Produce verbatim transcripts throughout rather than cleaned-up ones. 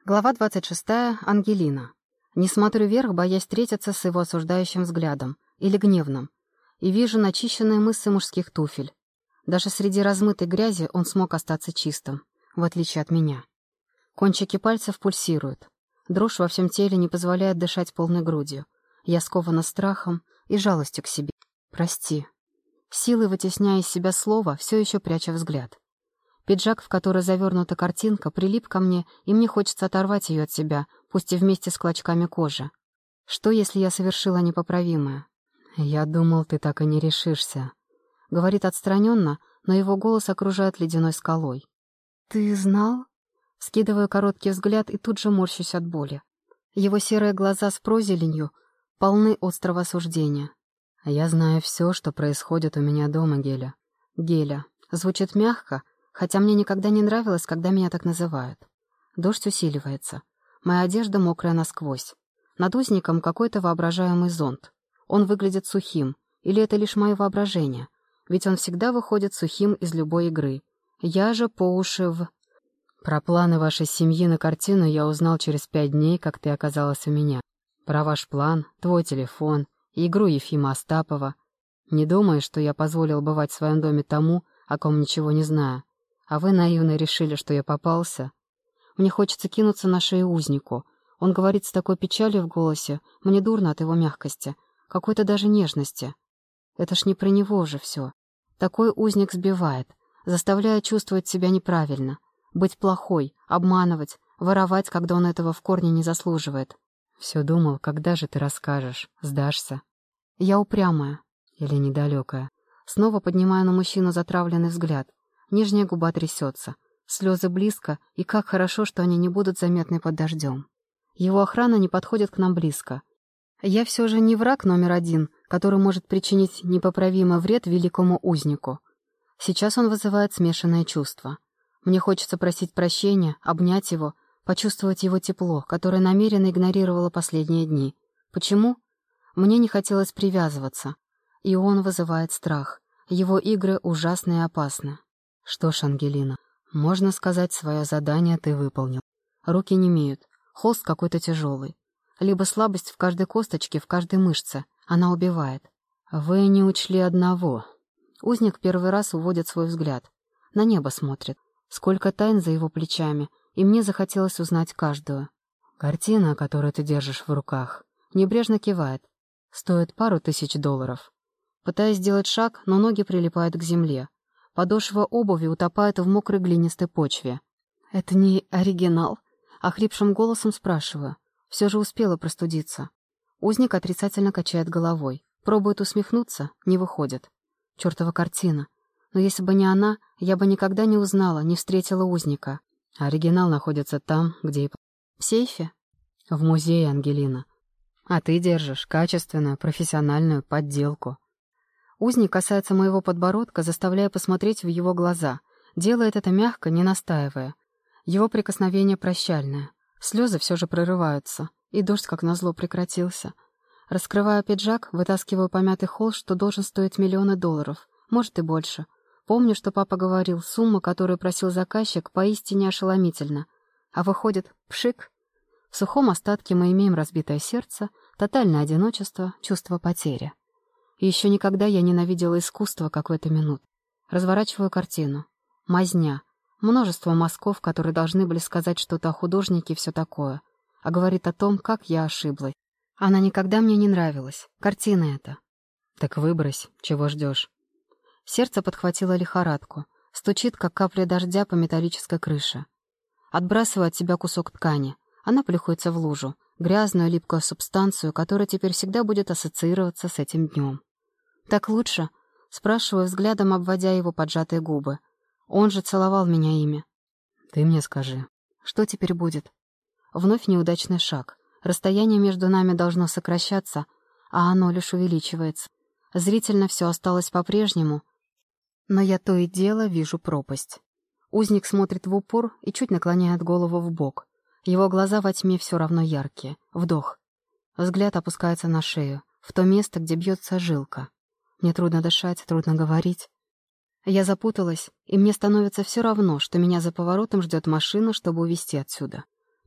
Глава двадцать шестая. Ангелина. Не смотрю вверх, боясь встретиться с его осуждающим взглядом или гневным, и вижу начищенные мышцы мужских туфель. Даже среди размытой грязи он смог остаться чистым, в отличие от меня. Кончики пальцев пульсируют. Дрожь во всем теле не позволяет дышать полной грудью. Я скована страхом и жалостью к себе. «Прости». Силой вытесняя из себя слово, все еще пряча взгляд. Пиджак, в который завернута картинка, прилип ко мне, и мне хочется оторвать ее от себя, пусть и вместе с клочками кожи. Что, если я совершила непоправимое? «Я думал, ты так и не решишься», — говорит отстраненно, но его голос окружает ледяной скалой. «Ты знал?» Скидываю короткий взгляд и тут же морщусь от боли. Его серые глаза с прозеленью полны острого осуждения. «Я знаю все, что происходит у меня дома, Геля». «Геля». Звучит мягко, хотя мне никогда не нравилось, когда меня так называют. Дождь усиливается. Моя одежда мокрая насквозь. Над узником какой-то воображаемый зонт. Он выглядит сухим. Или это лишь мое воображение? Ведь он всегда выходит сухим из любой игры. Я же по уши в... Про планы вашей семьи на картину я узнал через пять дней, как ты оказалась у меня. Про ваш план, твой телефон, игру Ефима Остапова. Не думай, что я позволил бывать в своем доме тому, о ком ничего не знаю. А вы наивно решили, что я попался? Мне хочется кинуться на шею узнику. Он говорит с такой печалью в голосе. Мне дурно от его мягкости. Какой-то даже нежности. Это ж не про него же все. Такой узник сбивает, заставляя чувствовать себя неправильно. Быть плохой, обманывать, воровать, когда он этого в корне не заслуживает. Все думал, когда же ты расскажешь, сдашься? Я упрямая. Или недалекая. Снова поднимаю на мужчину затравленный взгляд. Нижняя губа трясется. Слезы близко, и как хорошо, что они не будут заметны под дождем. Его охрана не подходит к нам близко. Я все же не враг номер один, который может причинить непоправимый вред великому узнику. Сейчас он вызывает смешанные чувства. Мне хочется просить прощения, обнять его, почувствовать его тепло, которое намеренно игнорировало последние дни. Почему? Мне не хотелось привязываться. И он вызывает страх. Его игры ужасны и опасны. Что ж, Ангелина, можно сказать, свое задание ты выполнил. Руки немеют, холст какой-то тяжелый. Либо слабость в каждой косточке, в каждой мышце. Она убивает. Вы не учли одного. Узник первый раз уводит свой взгляд. На небо смотрит. Сколько тайн за его плечами, и мне захотелось узнать каждую. Картина, которую ты держишь в руках, небрежно кивает. Стоит пару тысяч долларов. Пытаясь сделать шаг, но ноги прилипают к земле. Подошва обуви утопает в мокрой глинистой почве. «Это не оригинал?» Охрипшим голосом спрашиваю. Все же успела простудиться. Узник отрицательно качает головой. Пробует усмехнуться, не выходит. Чёртова картина. Но если бы не она, я бы никогда не узнала, не встретила узника. Оригинал находится там, где и... В сейфе? В музее, Ангелина. А ты держишь качественную, профессиональную подделку. Узник касается моего подбородка, заставляя посмотреть в его глаза. Делает это мягко, не настаивая. Его прикосновение прощальное. Слезы все же прорываются. И дождь, как назло, прекратился. Раскрываю пиджак, вытаскиваю помятый холст, что должен стоить миллионы долларов. Может и больше. Помню, что папа говорил, сумма, которую просил заказчик, поистине ошеломительна. А выходит, пшик. В сухом остатке мы имеем разбитое сердце, тотальное одиночество, чувство потери. И еще никогда я ненавидела искусство, как в эту минуту. Разворачиваю картину. Мазня. Множество мазков, которые должны были сказать что-то о художнике и все такое. А говорит о том, как я ошиблась. Она никогда мне не нравилась. Картина эта. Так выбрось, чего ждешь? Сердце подхватило лихорадку. Стучит, как капля дождя по металлической крыше. Отбрасываю от себя кусок ткани. Она плюхается в лужу. Грязную, липкую субстанцию, которая теперь всегда будет ассоциироваться с этим днем. «Так лучше?» — спрашиваю взглядом, обводя его поджатые губы. Он же целовал меня ими. «Ты мне скажи, что теперь будет?» Вновь неудачный шаг. Расстояние между нами должно сокращаться, а оно лишь увеличивается. Зрительно все осталось по-прежнему, но я то и дело вижу пропасть. Узник смотрит в упор и чуть наклоняет голову в бок. Его глаза во тьме все равно яркие. Вдох. Взгляд опускается на шею, в то место, где бьется жилка. Мне трудно дышать, трудно говорить. Я запуталась, и мне становится все равно, что меня за поворотом ждет машина, чтобы увезти отсюда.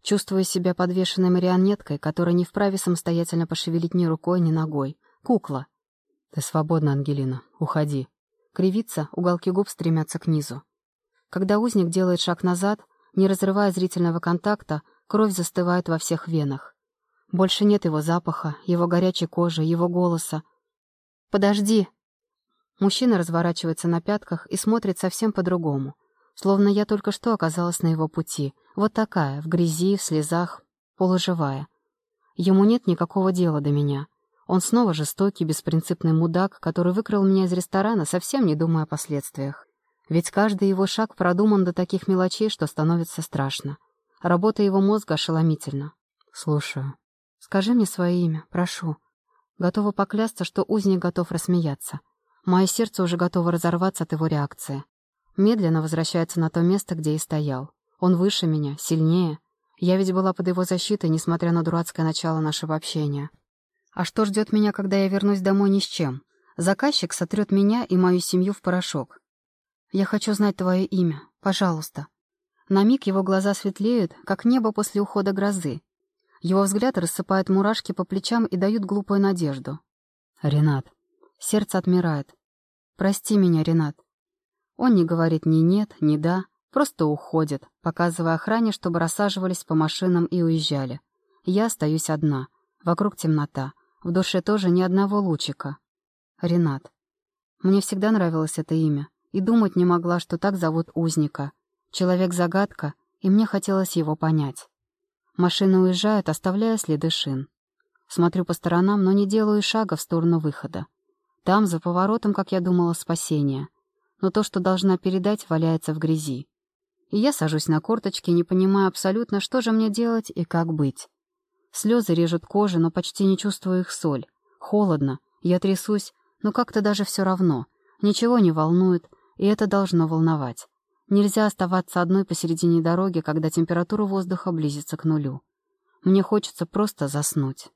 Чувствую себя подвешенной марионеткой, которая не вправе самостоятельно пошевелить ни рукой, ни ногой. Кукла. «Ты свободна, Ангелина. Уходи». Кривится, уголки губ стремятся к низу. Когда узник делает шаг назад, не разрывая зрительного контакта, кровь застывает во всех венах. Больше нет его запаха, его горячей кожи, его голоса. «Подожди!» Мужчина разворачивается на пятках и смотрит совсем по-другому, словно я только что оказалась на его пути, вот такая, в грязи, в слезах, полуживая. Ему нет никакого дела до меня. Он снова жестокий, беспринципный мудак, который выкрал меня из ресторана, совсем не думая о последствиях. Ведь каждый его шаг продуман до таких мелочей, что становится страшно. Работа его мозга ошеломительна. «Слушаю. Скажи мне свое имя, прошу». Готова поклясться, что узник готов рассмеяться. Мое сердце уже готово разорваться от его реакции. Медленно возвращается на то место, где и стоял. Он выше меня, сильнее. Я ведь была под его защитой, несмотря на дурацкое начало нашего общения. А что ждет меня, когда я вернусь домой ни с чем? Заказчик сотрет меня и мою семью в порошок. Я хочу знать твое имя. Пожалуйста. На миг его глаза светлеют, как небо после ухода грозы. Его взгляд рассыпает мурашки по плечам и дают глупую надежду. Ренат. Сердце отмирает. Прости меня, Ренат. Он не говорит ни нет, ни да, просто уходит, показывая охране, чтобы рассаживались по машинам и уезжали. Я остаюсь одна. Вокруг темнота. В душе тоже ни одного лучика. Ренат. Мне всегда нравилось это имя, и думать не могла, что так зовут узника. Человек-загадка, и мне хотелось его понять. Машины уезжают, оставляя следы шин. Смотрю по сторонам, но не делаю шага в сторону выхода. Там, за поворотом, как я думала, спасение. Но то, что должна передать, валяется в грязи. И я сажусь на корточки, не понимая абсолютно, что же мне делать и как быть. Слезы режут кожу, но почти не чувствую их соль. Холодно, я трясусь, но как-то даже все равно. Ничего не волнует, и это должно волновать. Нельзя оставаться одной посередине дороги, когда температура воздуха близится к нулю. Мне хочется просто заснуть.